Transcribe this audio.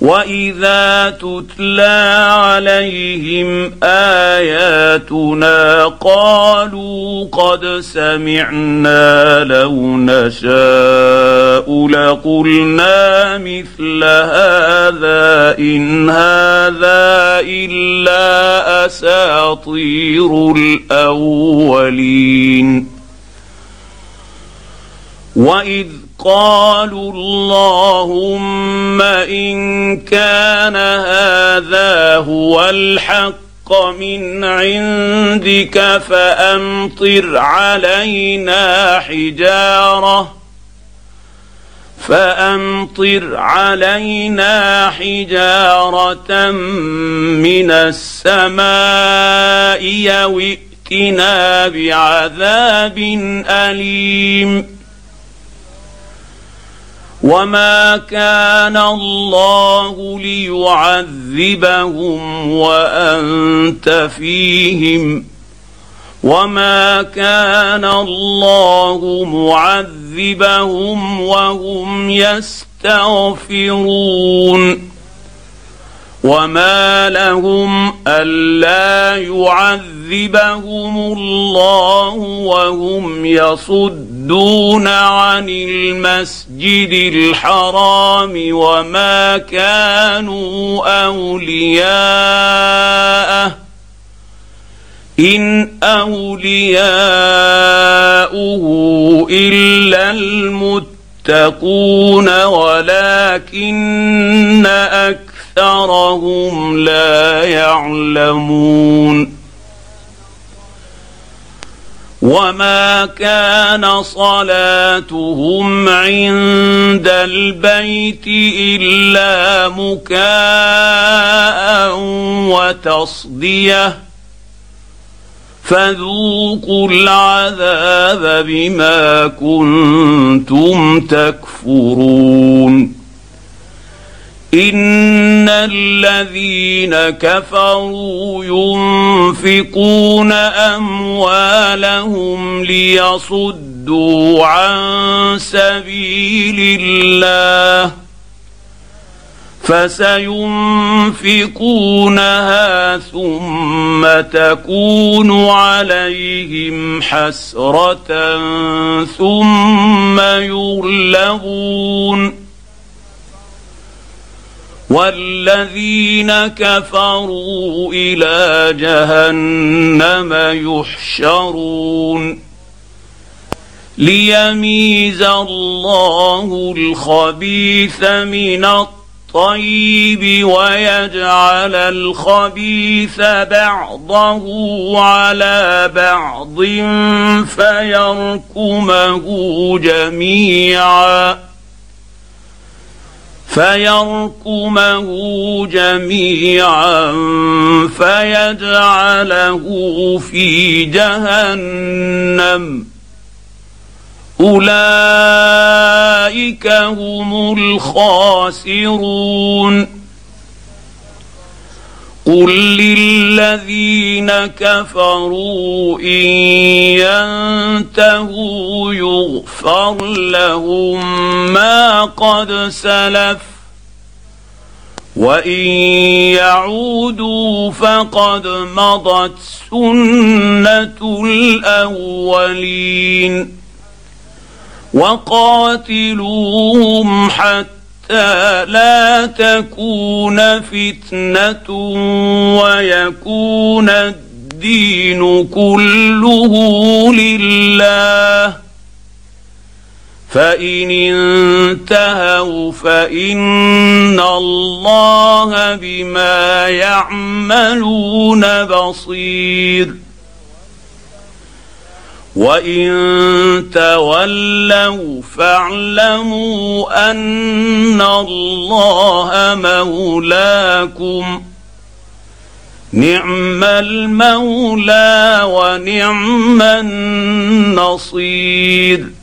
واذا تتلى عليهم اياتنا قالوا قد سمعنا لو نشاء لقلنا مثل هذا ان هذا الا اساطير الاولين. واذ قالوا اللهم إن كان هذا هو الحق من عندك فأمطر علينا حجارة من السماء أو ائتنا بعذاب أليم. وما كان الله ليعذبهم وأنت فيهم وما كان الله معذبهم وهم يستغفرون. وما لهم ألا يعذبهم الله وهم يصدون عن المسجد الحرام وما كانوا أولياءه إن أولياؤه إلا المتقون ولكن أكثرهم لا يعلمون. وما كان صلاتهم عند البيت إلا مكاء وتصدية فذوقوا العذاب بما كنتم تكفرون. إن الذين كفروا ينفقون أموالهم ليصدوا عن سبيل الله فسينفقونها ثم تكون عليهم حسرة ثم يغلبون والذين كفروا إلى جهنم يحشرون. ليميز الله الخبيث من الطيب ويجعل الخبيث بعضه على بعض فيركمه جميعا فيجعله في جهنم أولئك هم الخاسرون. قل للذين كفروا إن ينتهوا يغفر لهم ما قد سلف وإن يعودوا فقد مضت سنة الأولين. وقاتلوهم حتى لا تكون فتنة ويكون الدين كله لله فإن انتهوا فإن الله بما يعملون بصير. وإن تولوا فاعلموا أن الله مولاكم نعم المولى ونعم النصير.